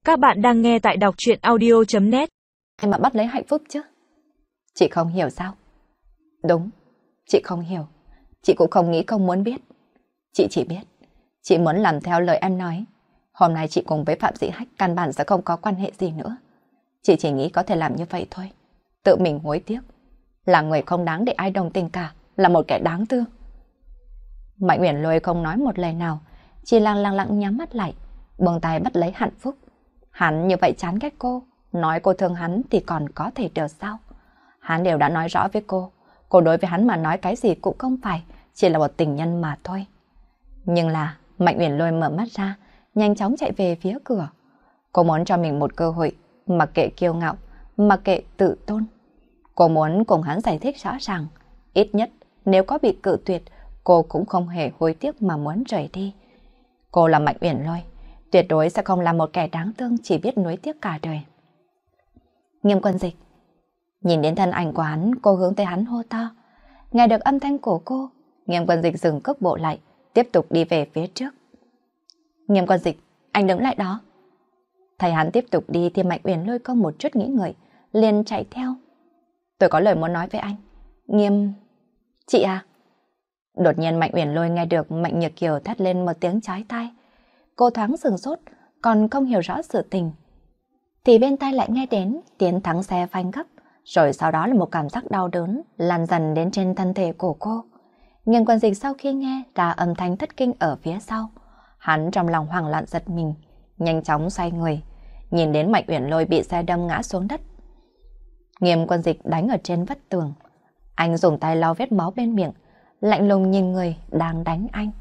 Các bạn đang nghe tại đọc truyện audio.net. Em mà bắt lấy hạnh phúc chứ? Chị không hiểu sao? Đúng, chị không hiểu. Chị cũng không nghĩ không muốn biết. Chị chỉ biết, chị muốn làm theo lời em nói. Hôm nay chị cùng với Phạm Dĩ Hách căn bản sẽ không có quan hệ gì nữa. Chị chỉ nghĩ có thể làm như vậy thôi. Tự mình hối tiếc. Là người không đáng để ai đồng tình cả, là một kẻ đáng thương. Mạnh Uyển Lôi không nói một lời nào, chỉ lặng lặng nhắm mắt lại, buông tay bắt lấy hạnh phúc. Hắn như vậy chán ghét cô, nói cô thương hắn thì còn có thể được sao? Hắn đều đã nói rõ với cô đối với hắn mà nói cái gì cũng không phải, chỉ là một tình nhân mà thôi. Nhưng là Mạnh Uyển Lôi mở mắt ra, nhanh chóng chạy về phía cửa. Cô muốn cho mình một cơ hội, mặc kệ kiêu ngạo, mặc kệ tự tôn. Cô muốn cùng hắn giải thích rõ ràng, ít nhất nếu có bị cự tuyệt, cô cũng không hề hối tiếc mà muốn rời đi. Cô là Mạnh Uyển Lôi, tuyệt đối sẽ không là một kẻ đáng thương chỉ biết nuối tiếc cả đời. Nghiêm Quân Dịch. Nhìn đến thân ảnh của hắn, cô hướng tới hắn hô to. Nghe được âm thanh của cô, Nghiêm Quân Dịch dừng cước bộ lại, tiếp tục đi về phía trước. Nghiêm Quân Dịch, anh đứng lại đó. Thấy hắn tiếp tục đi thì Mạnh Uyển Lôi không một chút nghĩ ngợi, liền chạy theo. Tôi có lời muốn nói với anh. Nghiêm... Chị à? Đột nhiên Mạnh Uyển Lôi nghe được Mạnh Nhược Kiều thét lên một tiếng chói tai. Cô thoáng sửng sốt, còn không hiểu rõ sự tình. Thì bên tai lại nghe đến tiếng thắng xe phanh gấp, rồi sau đó là một cảm giác đau đớn lan dần đến trên thân thể của cô. Nghiêm Quân Dịch sau khi nghe ra âm thanh thất kinh ở phía sau, hắn trong lòng hoảng loạn giật mình, nhanh chóng xoay người, nhìn đến Mạnh Uyển Lôi bị xe đâm ngã xuống đất. Nghiêm Quân Dịch đánh ở trên vách tường, anh dùng tay lau vết máu bên miệng, lạnh lùng nhìn người đang đánh anh.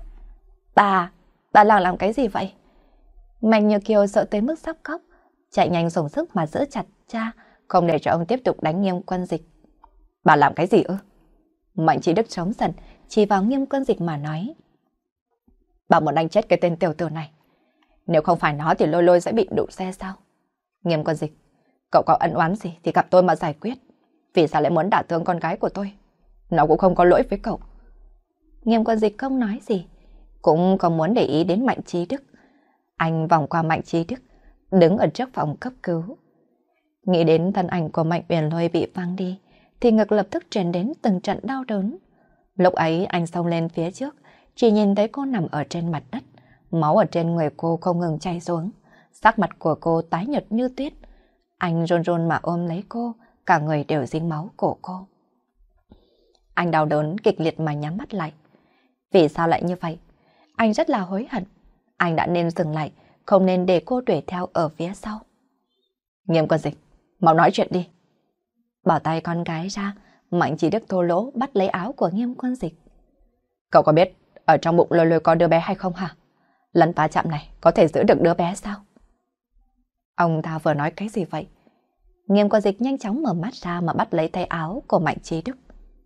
Bà làm cái gì vậy? Mạnh Nhược Kiều sợ tới mức sắp khóc, chạy nhanh dùng sức mà giữ chặt cha, không để cho ông tiếp tục đánh Nghiêm Quân Dịch. Bà làm cái gì ư? Mạnh Chí Đức chống giận, chỉ vào Nghiêm Quân Dịch mà nói. Bà muốn đánh chết cái tên tiểu tử này. Nếu không phải nó thì Lôi Lôi sẽ bị đụng xe sao? Nghiêm Quân Dịch, cậu có ân oán gì thì gặp tôi mà giải quyết. Vì sao lại muốn đả thương con gái của tôi? Nó cũng không có lỗi với cậu. Nghiêm Quân Dịch không nói gì, cũng không muốn để ý đến Mạnh Chí Đức. Anh vòng qua Mạnh Chí Đức, đứng ở trước phòng cấp cứu. Nghĩ đến thân ảnh của Mạnh Uyển Lôi bị văng đi, thì ngực lập tức truyền đến từng trận đau đớn. Lúc ấy anh xông lên phía trước, chỉ nhìn thấy cô nằm ở trên mặt đất, máu ở trên người cô không ngừng chảy xuống, sắc mặt của cô tái nhợt như tuyết. Anh run run mà ôm lấy cô, cả người đều dính máu của cô. Anh đau đớn kịch liệt mà nhắm mắt lại. Vì sao lại như vậy? Anh rất là hối hận. Anh đã nên dừng lại, không nên để cô đuổi theo ở phía sau. Nghiêm Quân Dịch, mau nói chuyện đi. Bỏ tay con gái ra, Mạnh Chí Đức thô lỗ bắt lấy áo của Nghiêm Quân Dịch. Cậu có biết ở trong bụng Lôi Lôi có đứa bé hay không hả? Lần va chạm này có thể giữ được đứa bé sao? Ông ta vừa nói cái gì vậy? Nghiêm Quân Dịch nhanh chóng mở mắt ra mà bắt lấy tay áo của Mạnh Chí Đức.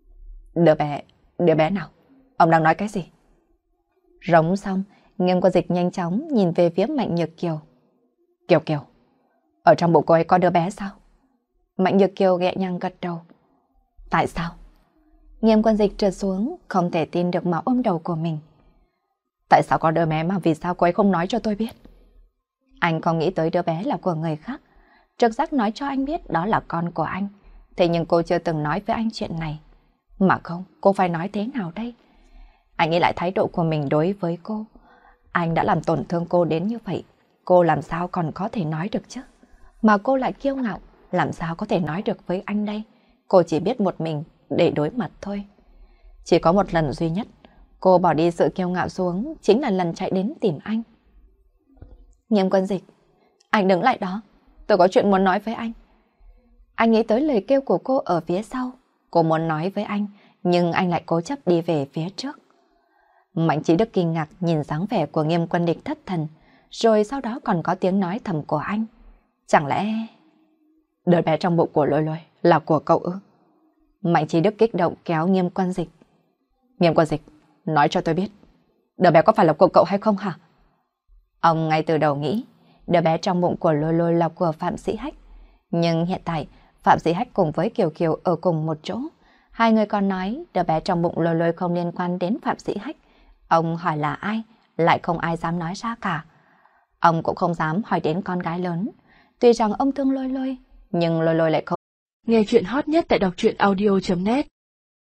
Đứa bé nào? Ông đang nói cái gì? Rống xong, Nghiêm Quân Dịch nhanh chóng nhìn về phía Mạnh Nhược Kiều. Kiều, ở trong bụng cô ấy có đứa bé sao? Mạnh Nhược Kiều nhẹ nhàng gật đầu. Tại sao? Nghiêm Quân Dịch trượt xuống, không thể tin được mà ôm đầu của mình. Tại sao có đứa bé mà vì sao cô ấy không nói cho tôi biết? Anh không nghĩ tới đứa bé là của người khác. Trực giác nói cho anh biết đó là con của anh. Thế nhưng cô chưa từng nói với anh chuyện này. Mà không, cô phải nói thế nào đây? Anh nghĩ lại thái độ của mình đối với cô. Anh đã làm tổn thương cô đến như vậy. Cô làm sao còn có thể nói được chứ? Mà cô lại kiêu ngạo, làm sao có thể nói được với anh đây? Cô chỉ biết một mình để đối mặt thôi. Chỉ có một lần duy nhất, cô bỏ đi sự kiêu ngạo xuống, chính là lần chạy đến tìm anh. Nghiêm Quân Dịch, anh đứng lại đó. Tôi có chuyện muốn nói với anh. Anh nghĩ tới lời kêu của cô ở phía sau. Cô muốn nói với anh, nhưng anh lại cố chấp đi về phía trước. Mạnh Chí Đức kinh ngạc nhìn dáng vẻ của Nghiêm Quân Dịch thất thần, rồi sau đó còn có tiếng nói thầm của anh. Chẳng lẽ đứa bé trong bụng của Lôi Lôi là của cậu ư? Mạnh Chí Đức kích động kéo Nghiêm Quân Dịch. Nghiêm Quân Dịch, nói cho tôi biết, đứa bé có phải là của cậu hay không hả? Ông ngay từ đầu nghĩ đứa bé trong bụng của Lôi Lôi là của Phạm Dĩ Hách. Nhưng hiện tại Phạm Dĩ Hách cùng với Kiều Kiều ở cùng một chỗ. Hai người còn nói đứa bé trong bụng Lôi Lôi không liên quan đến Phạm Dĩ Hách. Ông hỏi là ai, lại không ai dám nói ra cả. Ông cũng không dám hỏi đến con gái lớn. Tuy rằng ông thương Lôi Lôi, nhưng Lôi Lôi lại không. Nghe chuyện hot nhất tại đọc truyện audio.net